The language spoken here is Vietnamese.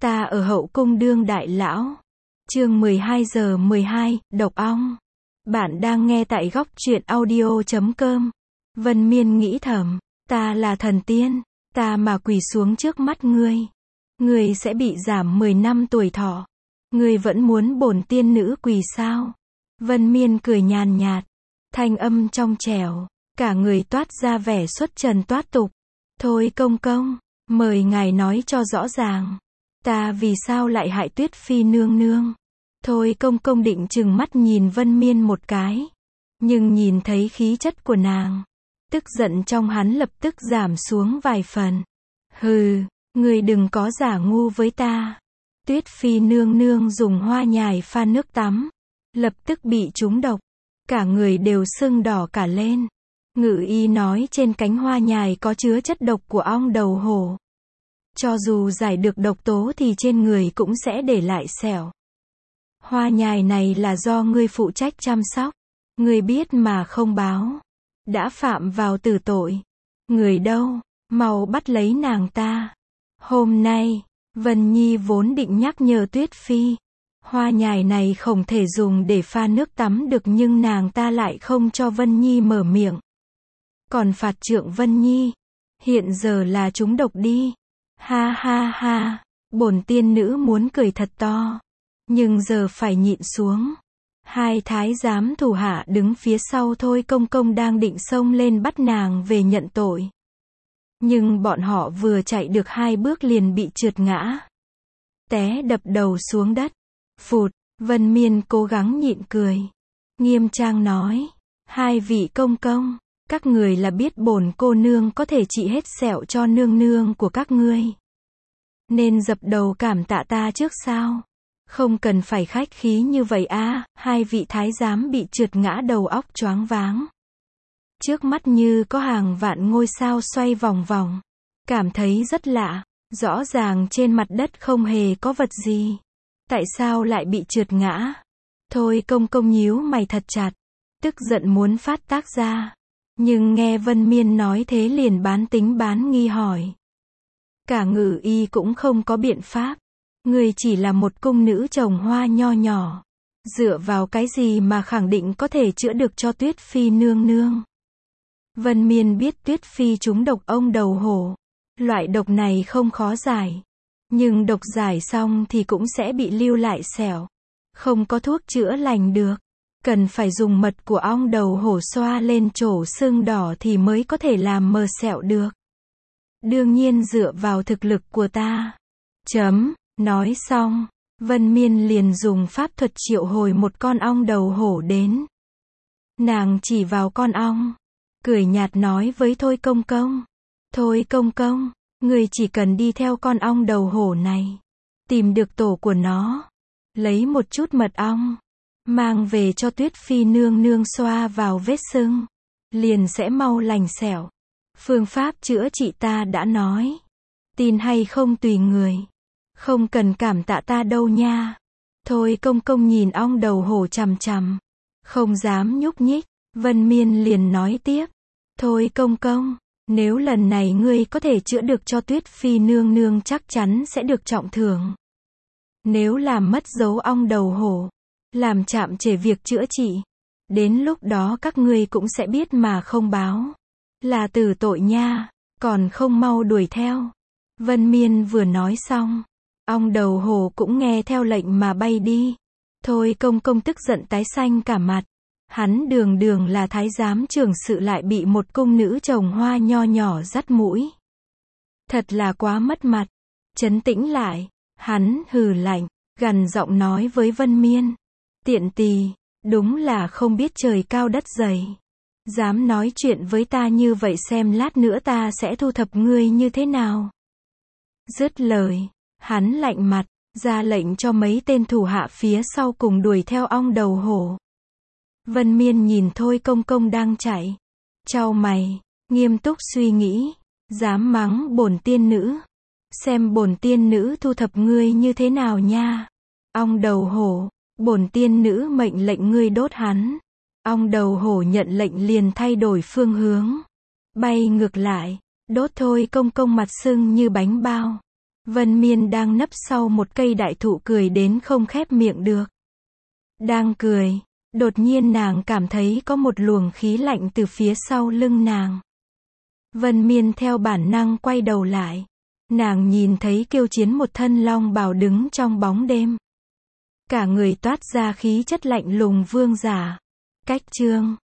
Ta ở hậu cung đương đại lão. Chương 12:12, độc ong. Bạn đang nghe tại góc truyện audio.com. Vân Miên nghĩ thầm, ta là thần tiên, ta mà quỳ xuống trước mắt ngươi sẽ bị giảm 10 năm tuổi thọ. Ngươi vẫn muốn bổn tiên nữ quỳ sao? Vân Miên cười nhàn nhạt, thanh âm trong trẻo, cả người toát ra vẻ xuất trần toát tục. Thôi công công, mời ngài nói cho rõ ràng, ta vì sao lại hại Tuyết Phi nương nương? Thôi công công định trừng mắt nhìn Vân Miên một cái, nhưng nhìn thấy khí chất của nàng, tức giận trong hắn lập tức giảm xuống vài phần. Hừ, ngươi đừng có giả ngu với ta. Tuyết Phi nương nương dùng hoa nhài pha nước tắm, lập tức bị trúng độc, cả người đều sưng đỏ cả lên. Ngự y nói trên cánh hoa nhài có chứa chất độc của ong đầu hổ. Cho dù giải được độc tố thì trên người cũng sẽ để lại sẹo. Hoa nhài này là do ngươi phụ trách chăm sóc. Ngươi biết mà không báo, đã phạm vào tử tội. Người đâu, mau bắt lấy nàng ta. Hôm nay, Vân Nhi vốn định nhắc nhở Tuyết Phi, hoa nhài này không thể dùng để pha nước tắm được, nhưng nàng ta lại không cho Vân Nhi mở miệng. Còn phạt trượng Vân Nhi, hiện giờ là trúng độc đi. Ha ha ha, bổn tiên nữ muốn cười thật to, nhưng giờ phải nhịn xuống. Hai thái giám thủ hạ đứng phía sau Thôi công công đang định xông lên bắt nàng về nhận tội. Nhưng bọn họ vừa chạy được 2 bước liền bị trượt ngã, té đập đầu xuống đất. Phụt, Vân Miên cố gắng nhịn cười, nghiêm trang nói, 2 vị công công, các người là biết bổn cô nương có thể trị hết sẹo cho nương nương của các ngươi, nên dập đầu cảm tạ ta trước sao? Không cần phải khách khí như vậy à? 2 vị thái giám bị trượt ngã đầu óc choáng váng. Trước mắt như có hàng vạn ngôi sao xoay vòng vòng. Cảm thấy rất lạ, rõ ràng trên mặt đất không hề có vật gì. Tại sao lại bị trượt ngã? Thôi công công nhíu mày thật chặt, tức giận muốn phát tác ra. Nhưng nghe Vân Miên nói thế liền bán tính bán nghi hỏi. Cả ngự y cũng không có biện pháp. Người chỉ là một cung nữ trồng hoa nho nhỏ, dựa vào cái gì mà khẳng định có thể chữa được cho Tuyết Phi nương nương? Vân Miên biết Tuyết Phi trúng độc ong đầu hổ. Loại độc này không khó giải, nhưng độc giải xong thì cũng sẽ bị lưu lại sẹo. Không có thuốc chữa lành được, cần phải dùng mật của ong đầu hổ xoa lên chỗ sưng đỏ thì mới có thể làm mờ sẹo được. Đương nhiên dựa vào thực lực của ta. Nói xong, Vân Miên liền dùng pháp thuật triệu hồi một con ong đầu hổ đến. Nàng chỉ vào con ong, cười nhạt nói với Thôi công công. Thôi công công, người chỉ cần đi theo con ong đầu hổ này, tìm được tổ của nó, lấy một chút mật ong, mang về cho Tuyết Phi nương nương xoa vào vết sưng, liền sẽ mau lành sẹo. Phương pháp chữa trị ta đã nói, tin hay không tùy người. Không cần cảm tạ ta đâu nha. Thôi công công nhìn ong đầu hổ chằm chằm, không dám nhúc nhích. Vân Miên liền nói tiếp, thôi công công, nếu lần này ngươi có thể chữa được cho Tuyết Phi nương nương chắc chắn sẽ được trọng thưởng. Nếu làm mất dấu ong đầu hổ, làm chạm trễ việc chữa trị, đến lúc đó các ngươi cũng sẽ biết mà không báo, là tử tội nha, còn không mau đuổi theo. Vân Miên vừa nói xong, ong đầu hổ cũng nghe theo lệnh mà bay đi. Thôi công công tức giận tái xanh cả mặt. Hắn đường đường là thái giám trưởng sự lại bị một cung nữ trồng hoa nho nhỏ dắt mũi. Thật là quá mất mặt. Trấn tĩnh lại, hắn hừ lạnh, gằn giọng nói với Vân Miên. Tiện tỳ, đúng là không biết trời cao đất dày. Dám nói chuyện với ta như vậy, xem lát nữa ta sẽ thu thập ngươi như thế nào. Dứt lời, hắn lạnh mặt, ra lệnh cho mấy tên thủ hạ phía sau cùng đuổi theo ong đầu hổ. Vân Miên nhìn Thôi công công đang chạy, chau mày, nghiêm túc suy nghĩ, dám mắng bổn tiên nữ, xem bổn tiên nữ thu thập ngươi như thế nào nha. Ong đầu hổ, bổn tiên nữ mệnh lệnh ngươi đốt hắn. Ong đầu hổ nhận lệnh liền thay đổi phương hướng, bay ngược lại, đốt Thôi công công mặt sưng như bánh bao. Vân Miên đang nấp sau một cây đại thụ cười đến không khép miệng được. Đang cười, đột nhiên nàng cảm thấy có một luồng khí lạnh từ phía sau lưng nàng. Vân Miên theo bản năng quay đầu lại. Nàng nhìn thấy Kiêu Chiến một thân long bào đứng trong bóng đêm. Cả người toát ra khí chất lạnh lùng vương giả. Cách chương